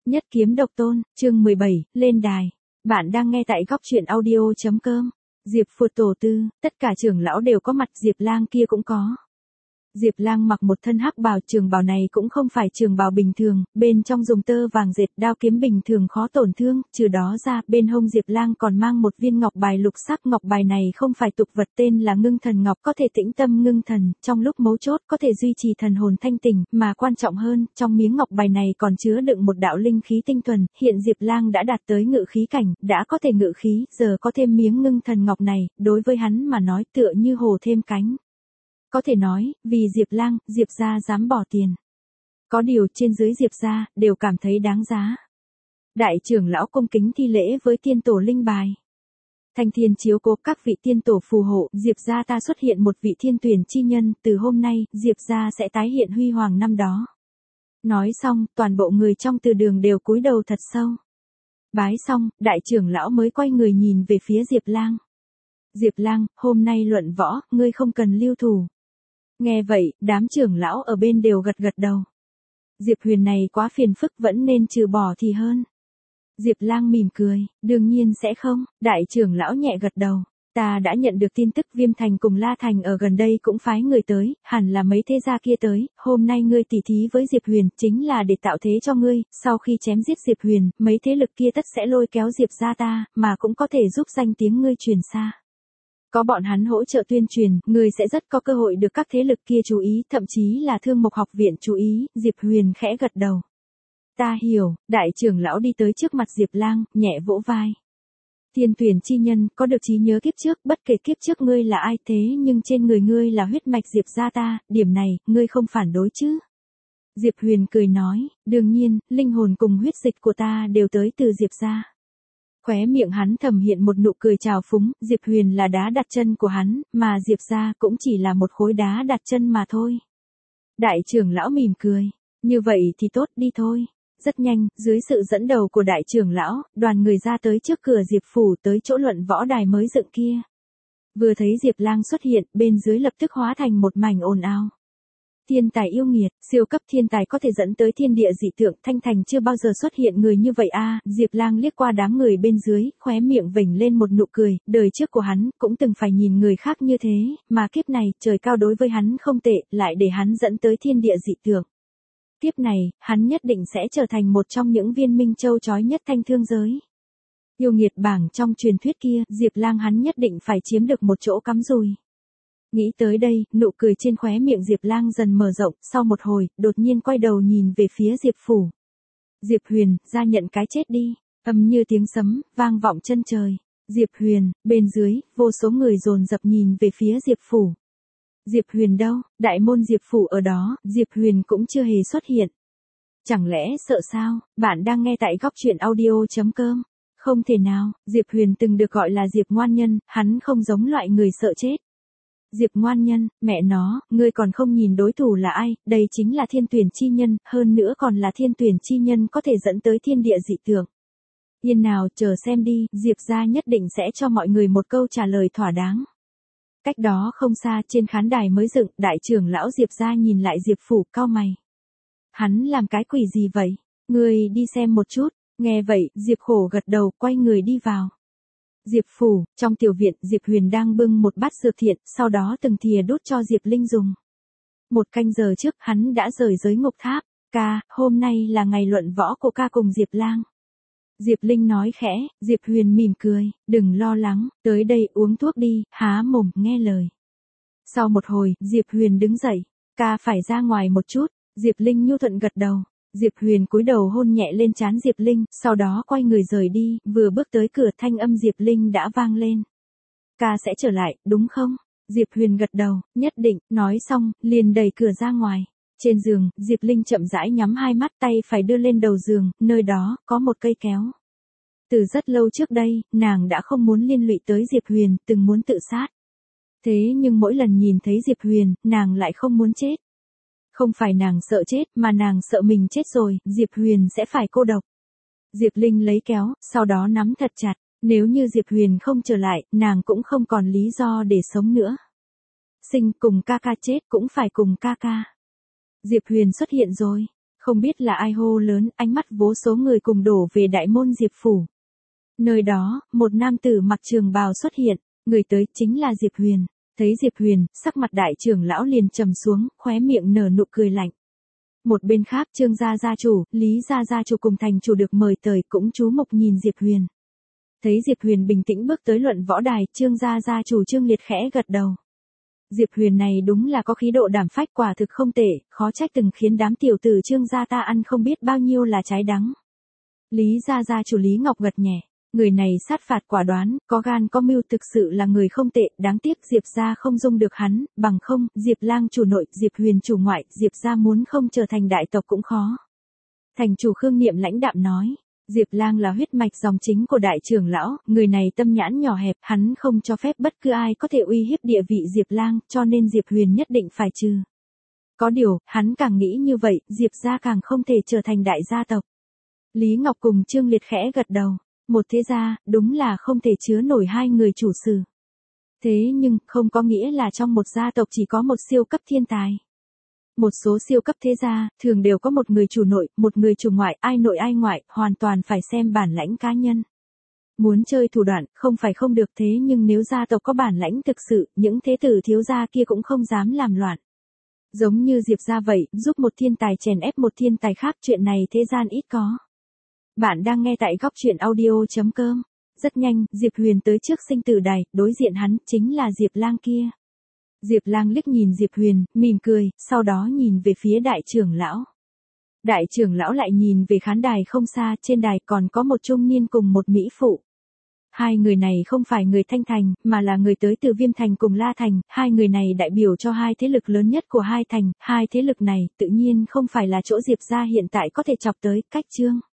Nhất kiếm độc tôn, chương 17, lên đài. Bạn đang nghe tại góc truyện audio.com. Diệp Phụt tổ tư, tất cả trưởng lão đều có mặt, Diệp Lang kia cũng có. Diệp Lang mặc một thân hắc bào, trường bào này cũng không phải trường bào bình thường, bên trong dùng tơ vàng dệt, đao kiếm bình thường khó tổn thương, trừ đó ra, bên hông Diệp Lang còn mang một viên ngọc bài lục sắc, ngọc bài này không phải tục vật, tên là Ngưng Thần Ngọc, có thể tĩnh tâm ngưng thần, trong lúc mấu chốt có thể duy trì thần hồn thanh tỉnh, mà quan trọng hơn, trong miếng ngọc bài này còn chứa đựng một đạo linh khí tinh thuần, hiện Diệp Lang đã đạt tới ngự khí cảnh, đã có thể ngự khí, giờ có thêm miếng Ngưng Thần Ngọc này, đối với hắn mà nói tựa như hổ thêm cánh. Có thể nói, vì Diệp Lang, Diệp gia dám bỏ tiền. Có điều trên dưới Diệp gia đều cảm thấy đáng giá. Đại trưởng lão cung kính thi lễ với tiên tổ linh bài. Thanh thiên chiếu cố, các vị tiên tổ phù hộ, Diệp gia ta xuất hiện một vị thiên tuyển chi nhân, từ hôm nay, Diệp gia sẽ tái hiện huy hoàng năm đó. Nói xong, toàn bộ người trong từ đường đều cúi đầu thật sâu. Bái xong, đại trưởng lão mới quay người nhìn về phía Diệp Lang. Diệp Lang, hôm nay luận võ, ngươi không cần lưu thủ. Nghe vậy, đám trưởng lão ở bên đều gật gật đầu. Diệp Huyền này quá phiền phức, vẫn nên trừ bỏ thì hơn. Diệp Lang mỉm cười, đương nhiên sẽ không, đại trưởng lão nhẹ gật đầu. Ta đã nhận được tin tức Viêm Thành cùng La Thành ở gần đây cũng phái người tới, hẳn là mấy thế gia kia tới, hôm nay ngươi tỉ thí với Diệp Huyền, chính là để tạo thế cho ngươi, sau khi chém giết Diệp Huyền, mấy thế lực kia tất sẽ lôi kéo Diệp gia ta, mà cũng có thể giúp danh tiếng ngươi truyền xa. Có bọn hắn hỗ trợ tuyên truyền, người sẽ rất có cơ hội được các thế lực kia chú ý, thậm chí là Thương Mộc học viện chú ý, Diệp Huyền khẽ gật đầu. Ta hiểu, đại trưởng lão đi tới trước mặt Diệp Lang, nhẹ vỗ vai. Thiên tuyển chi nhân, có được trí nhớ kiếp trước, bất kể kiếp trước ngươi là ai thế nhưng trên người ngươi là huyết mạch Diệp gia ta, điểm này, ngươi không phản đối chứ? Diệp Huyền cười nói, đương nhiên, linh hồn cùng huyết dịch của ta đều tới từ Diệp gia. Khóe miệng hắn thầm hiện một nụ cười trào phúng, Diệp Huyền là đá đặt chân của hắn, mà Diệp gia cũng chỉ là một khối đá đặt chân mà thôi. Đại trưởng lão mỉm cười, như vậy thì tốt, đi thôi. Rất nhanh, dưới sự dẫn đầu của đại trưởng lão, đoàn người ra tới trước cửa Diệp phủ, tới chỗ luận võ đài mới dựng kia. Vừa thấy Diệp Lang xuất hiện, bên dưới lập tức hóa thành một mảnh ồn ào. Thiên tài yêu nghiệt, siêu cấp thiên tài có thể dẫn tới thiên địa dị tượng, Thanh Thành chưa bao giờ xuất hiện người như vậy a. Diệp Lang liếc qua đám người bên dưới, khóe miệng vểnh lên một nụ cười, đời trước của hắn cũng từng phải nhìn người khác như thế, mà kiếp này, trời cao đối với hắn không tệ, lại để hắn dẫn tới thiên địa dị tượng. Kiếp này, hắn nhất định sẽ trở thành một trong những viên minh châu chói nhất thanh thương giới. Yêu nghiệt bảng trong truyền thuyết kia, Diệp Lang hắn nhất định phải chiếm được một chỗ cắm rùi. Nghĩ tới đây, nụ cười trên khóe miệng Diệp Lang dần mở rộng, sau một hồi, đột nhiên quay đầu nhìn về phía Diệp phủ. Diệp Huyền, ra nhận cái chết đi, âm như tiếng sấm, vang vọng chân trời. Diệp Huyền, bên dưới, vô số người dồn dập nhìn về phía Diệp phủ. Diệp Huyền đâu, đại môn Diệp phủ ở đó, Diệp Huyền cũng chưa hề xuất hiện. Chẳng lẽ sợ sao, bạn đang nghe tại góc truyện audio.com. Không thể nào, Diệp Huyền từng được gọi là Diệp Ngoan Nhân, hắn không giống loại người sợ chết. Diệp Ngoan Nhân, mẹ nó, ngươi còn không nhìn đối thủ là ai, đây chính là thiên tuyển chi nhân, hơn nữa còn là thiên tuyển chi nhân có thể dẫn tới thiên địa dị tượng. Yên nào, chờ xem đi, Diệp gia nhất định sẽ cho mọi người một câu trả lời thỏa đáng. Cách đó không xa, trên khán đài mới dựng, đại trưởng lão Diệp gia nhìn lại Diệp phủ, cau mày. Hắn làm cái quỷ gì vậy? Ngươi đi xem một chút. Nghe vậy, Diệp khổ gật đầu, quay người đi vào. Diệp phủ, trong tiểu viện, Diệp Huyền đang bưng một bát dược thiện, sau đó từng thìa đút cho Diệp Linh dùng. Một canh giờ trước, hắn đã rời giới ngục tháp. Ca, hôm nay là ngày luận võ của ca cùng Diệp Lang. Diệp Linh nói khẽ, Diệp Huyền mỉm cười, đừng lo lắng, tới đây uống thuốc đi, há mồm, nghe lời. Sau một hồi, Diệp Huyền đứng dậy, ca phải ra ngoài một chút, Diệp Linh nhu thuận gật đầu. Diệp Huyền cúi đầu hôn nhẹ lên trán Diệp Linh, sau đó quay người rời đi, vừa bước tới cửa thanh âm Diệp Linh đã vang lên. Ca sẽ trở lại, đúng không? Diệp Huyền gật đầu, nhất định, nói xong, liền đẩy cửa ra ngoài. Trên giường, Diệp Linh chậm rãi nhắm hai mắt, tay phải đưa lên đầu giường, nơi đó, có một cây kéo. Từ rất lâu trước đây, nàng đã không muốn liên lụy tới Diệp Huyền, từng muốn tự sát. Thế nhưng mỗi lần nhìn thấy Diệp Huyền, nàng lại không muốn chết. Không phải nàng sợ chết, mà nàng sợ mình chết rồi, Diệp Huyền sẽ phải cô độc. Diệp Linh lấy kéo, sau đó nắm thật chặt, nếu như Diệp Huyền không trở lại, nàng cũng không còn lý do để sống nữa. Sinh cùng ca ca chết cũng phải cùng ca ca. Diệp Huyền xuất hiện rồi, Không biết là ai hô lớn, ánh mắt vô số người cùng đổ về đại môn Diệp phủ. Nơi đó, một nam tử mặc trường bào xuất hiện, người tới chính là Diệp Huyền. Thấy Diệp Huyền, sắc mặt đại trưởng lão liền trầm xuống, khóe miệng nở nụ cười lạnh. Một bên khác, Trương gia gia chủ, Lý gia gia chủ cùng thành chủ được mời tới cũng chú mục nhìn Diệp Huyền. Thấy Diệp Huyền bình tĩnh bước tới luận võ đài, Trương gia gia chủ Trương Liệt khẽ gật đầu. Diệp Huyền này đúng là có khí độ đảm phách, quả thực không tệ, khó trách từng khiến đám tiểu tử Trương gia ta ăn không biết bao nhiêu là trái đắng. Lý gia gia chủ Lý Ngọc gật nhẹ, người này sát phạt quả đoán, có gan có mưu, thực sự là người không tệ, đáng tiếc Diệp gia không dung được hắn, bằng không, Diệp Lang chủ nội, Diệp Huyền chủ ngoại, Diệp gia muốn không trở thành đại tộc cũng khó. Thành chủ Khương Niệm lãnh đạm nói. Diệp Lang là huyết mạch dòng chính của đại trưởng lão, người này tâm nhãn nhỏ hẹp, hắn không cho phép bất cứ ai có thể uy hiếp địa vị Diệp Lang, cho nên Diệp Huyền nhất định phải trừ. Có điều, hắn càng nghĩ như vậy, Diệp gia càng không thể trở thành đại gia tộc. Lý Ngọc cùng Trương Liệt khẽ gật đầu, một thế gia, đúng là không thể chứa nổi hai người chủ sử. Thế nhưng, không có nghĩa là trong một gia tộc chỉ có một siêu cấp thiên tài. Một số siêu cấp thế gia, thường đều có một người chủ nội, một người chủ ngoại, ai nội ai ngoại, hoàn toàn phải xem bản lãnh cá nhân. Muốn chơi thủ đoạn, không phải không được, thế nhưng nếu gia tộc có bản lãnh thực sự, những thế tử thiếu gia kia cũng không dám làm loạn. Giống như Diệp gia vậy, giúp một thiên tài chèn ép một thiên tài khác, chuyện này thế gian ít có. Bạn đang nghe tại góc truyện audio.com. Rất nhanh, Diệp Huyền tới trước sinh tử đài, đối diện hắn, chính là Diệp Lang kia. Diệp Lang liếc nhìn Diệp Huyền, mỉm cười, sau đó nhìn về phía đại trưởng lão. Đại trưởng lão lại nhìn về khán đài không xa, trên đài còn có một trung niên cùng một mỹ phụ. Hai người này không phải người Thanh Thành, mà là người tới từ Viêm Thành cùng La Thành, hai người này đại biểu cho hai thế lực lớn nhất của hai thành, hai thế lực này tự nhiên không phải là chỗ Diệp gia hiện tại có thể chọc tới, cách Trương